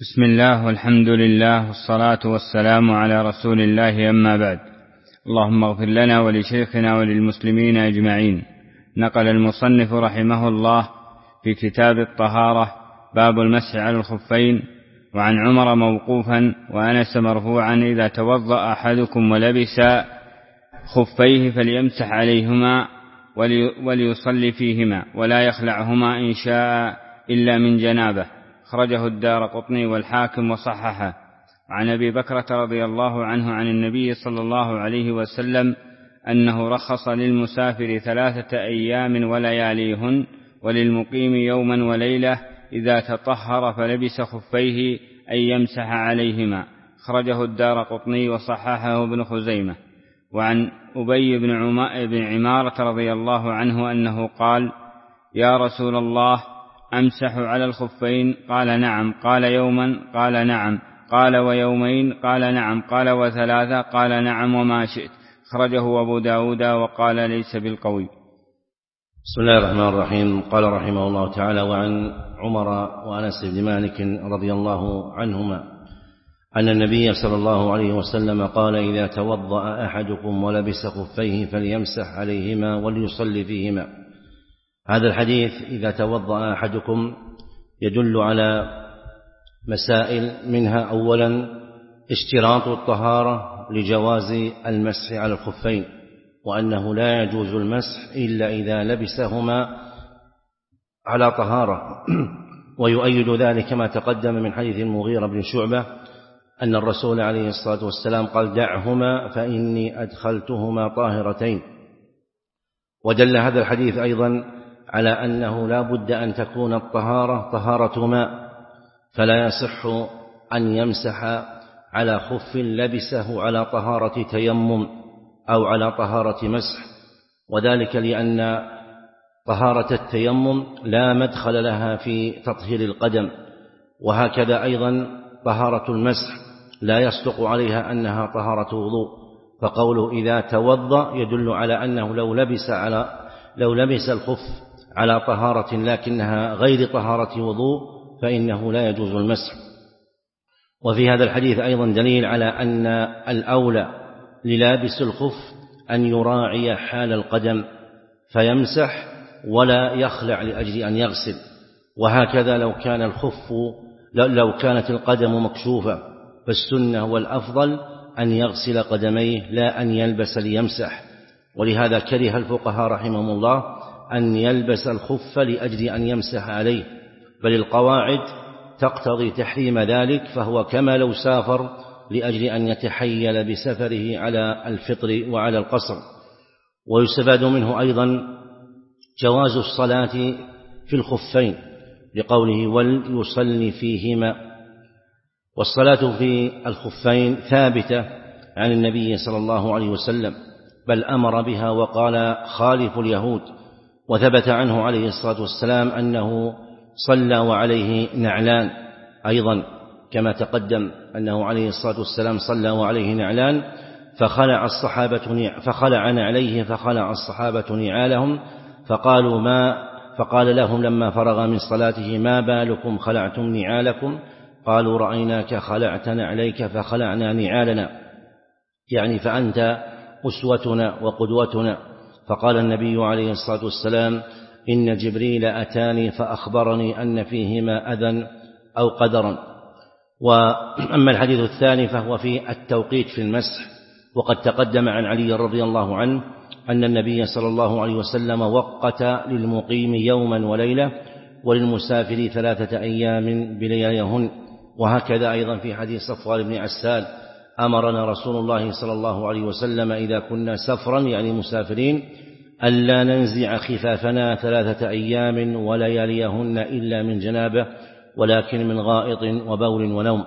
بسم الله والحمد لله والصلاة والسلام على رسول الله، أما بعد. اللهم اغفر لنا ولشيخنا وللمسلمين أجمعين. نقل المصنف رحمه الله في كتاب الطهارة باب المسح على الخفين، وعن عمر موقوفا وأنس مرفوعا: إذا توضأ أحدكم ولبس خفيه فليمسح عليهما وليصلي فيهما ولا يخلعهما إن شاء إلا من جنابه. أخرجه الدارقطني والحاكم وصححه. عن أبي بكرة رضي الله عنه عن النبي صلى الله عليه وسلم أنه رخص للمسافر 3 أيام ولياليهن، وللمقيم يوما وليلة إذا تطهر فلبس خفيه أن يمسح عليهما. أخرجه الدارقطني وصححه ابن خزيمة. وعن أبي بن عمارة رضي الله عنه أنه قال: يا رسول الله، أمسح على الخفين؟ قال: نعم. قال: يوما؟ قال: نعم. قال: ويومين؟ قال: نعم. قال: و3؟ قال: نعم. وما شئت. أخرجه أبو داود وقال: ليس بالقوي. بسم الله الرحمن الرحيم. قال رحمه الله تعالى: وعن عمر وأنس بن مالك رضي الله عنهما أن النبي صلى الله عليه وسلم قال: إذا توضأ أحدكم ولبس خفيه فليمسح عليهما وليصلي فيهما. هذا الحديث إذا توضأ أحدكم يدل على مسائل، منها أولا اشتراط الطهارة لجواز المسح على الخفين، وأنه لا يجوز المسح إلا إذا لبسهما على طهارة. ويؤيد ذلك ما تقدم من حديث المغيرة بن شعبة أن الرسول عليه الصلاة والسلام قال: دعهما فإني أدخلتهما طاهرتين. ودل هذا الحديث أيضا على أنه لا بد أن تكون الطهارة طهارة ماء، فلا يصح أن يمسح على خف لبسه على طهارة تيمم أو على طهارة مسح، وذلك لأن طهارة التيمم لا مدخل لها في تطهير القدم، وهكذا أيضا طهارة المسح لا يصدق عليها أنها طهارة وضوء. فقوله إذا توضأ يدل على أنه لو لبس الخف على طهارة لكنها غير طهارة وضوء فإنه لا يجوز المسح. وفي هذا الحديث أيضا دليل على أن الأولى للابس الخف أن يراعي حال القدم فيمسح ولا يخلع لأجل أن يغسل. وهكذا لو كانت القدم مكشوفة فالسنة والأفضل أن يغسل قدميه لا أن يلبس ليمسح. ولهذا كره الفقهاء رحمهم الله أن يلبس الخف لأجل أن يمسح عليه، بل القواعد تقتضي تحريم ذلك، فهو كما لو سافر لأجل أن يتحيل بسفره على الفطر وعلى القصر. ويستفاد منه أيضا جواز الصلاة في الخفين لقوله: وليصلي فيهما. والصلاة في الخفين ثابتة عن النبي صلى الله عليه وسلم، بل أمر بها وقال: خالف اليهود. وثبت عنه عليه الصلاة والسلام أنه صلى وعليه نعلان أيضا، كما تقدم أنه عليه الصلاة والسلام صلى وعليه نعلان فخلع نعليه فخلع الصحابة نعالهم فقال لهم لما فرغ من صلاته: ما بالكم خلعتم نعالكم؟ قالوا: رأيناك خلعت نعليك فخلعنا نعالنا، يعني فأنت أسوتنا وقدوتنا. فقال النبي عليه الصلاة والسلام: إن جبريل أتاني فأخبرني أن فيهما أذى أو قدرا. وأما الحديث الثاني فهو في التوقيت في المسح، وقد تقدم عن علي رضي الله عنه أن النبي صلى الله عليه وسلم وقت للمقيم يوما وليلة، وللمسافر 3 أيام بلياليهن. وهكذا أيضا في حديث صفوان بن عسال: أمرنا رسول الله صلى الله عليه وسلم إذا كنا سفرا، يعني مسافرين، ألا ننزع خفافنا 3 أيام ولياليهن إلا من جنابه، ولكن من غائط وبول ونوم.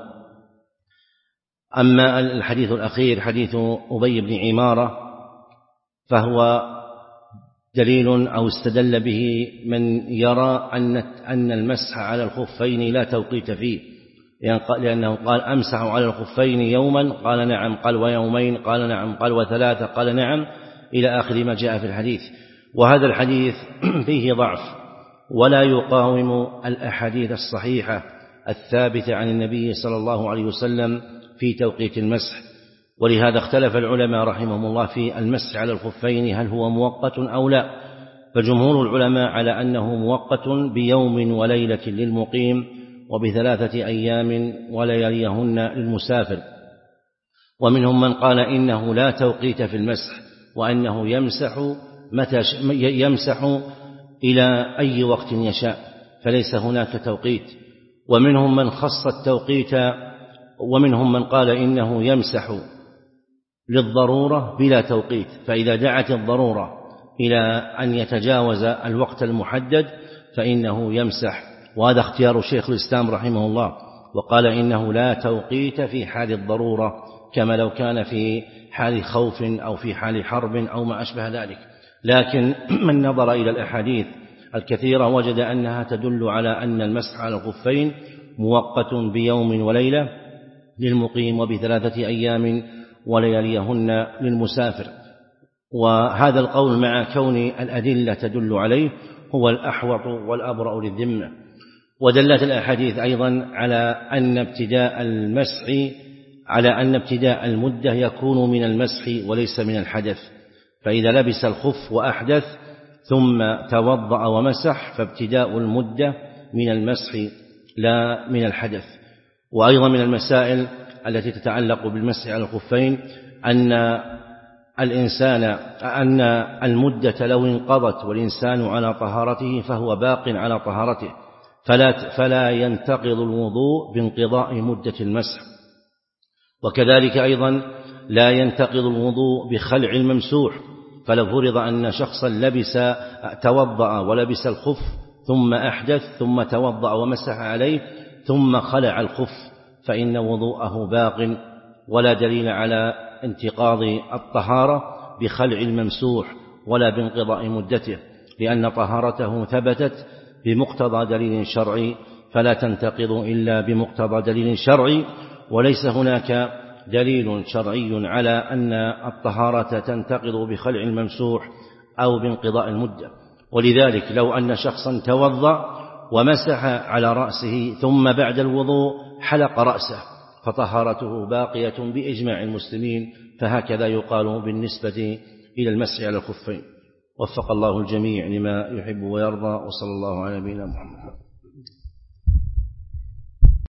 أما الحديث الأخير حديث أبي بن عمارة فهو دليل أو استدل به من يرى أن المسح على الخفين لا توقيت فيه، لأنه قال: أمسح على الخفين يوما؟ قال: نعم. قال: ويومين؟ قال: نعم. قال: و3؟ قال: نعم، إلى آخر ما جاء في الحديث. وهذا الحديث فيه ضعف ولا يقاوم الأحاديث الصحيحة الثابتة عن النبي صلى الله عليه وسلم في توقيت المسح. ولهذا اختلف العلماء رحمهم الله في المسح على الخفين هل هو مؤقت أو لا، فجمهور العلماء على أنه مؤقت بيوم وليلة للمقيم وب3 أيام ولياليهن للمسافر. ومنهم من قال إنه لا توقيت في المسح وأنه يمسح إلى أي وقت يشاء فليس هناك توقيت. ومنهم من خص التوقيت، ومنهم من قال إنه يمسح للضرورة بلا توقيت، فإذا دعت الضرورة إلى أن يتجاوز الوقت المحدد فإنه يمسح. وهذا اختيار شيخ الإسلام رحمه الله، وقال إنه لا توقيت في حال الضرورة كما لو كان في حال خوف أو في حال حرب أو ما أشبه ذلك. لكن من نظر إلى الأحاديث الكثيرة وجد أنها تدل على أن المسح على الخفين مؤقت بيوم وليلة للمقيم وب3 أيام ولياليهن للمسافر. وهذا القول مع كون الأدلة تدل عليه هو الأحوط والأبرأ للذمة. ودلت الأحاديث أيضا على أن ابتداء المدة يكون من المسح وليس من الحدث، فإذا لبس الخف وأحدث ثم توضأ ومسح فابتداء المدة من المسح لا من الحدث. وأيضا من المسائل التي تتعلق بالمسح على الخفين أن المدة لو انقضت والإنسان على طهارته فهو باق على طهارته، فلا ينتقض الوضوء بانقضاء مدة المسح. وكذلك أيضا لا ينتقض الوضوء بخلع الممسوح، فلو فرض أن شخصا توضأ ولبس الخف ثم أحدث ثم توضأ ومسح عليه ثم خلع الخف فإن وضوءه باق، ولا دليل على انتقاض الطهارة بخلع الممسوح ولا بانقضاء مدته، لأن طهارته ثبتت بمقتضى دليل شرعي، فلا تنتقض إلا بمقتضى دليل شرعي. وليس هناك دليل شرعي على أن الطهارة تنتقض بخلع الممسوح أو بانقضاء المدة. ولذلك لو أن شخصا توضأ ومسح على رأسه ثم بعد الوضوء حلق رأسه فطهارته باقية بإجماع المسلمين، فهكذا يقال بالنسبة إلى المسح على الخفين. وفق الله الجميع لما يحب ويرضى، وصلى الله على نبينا محمد.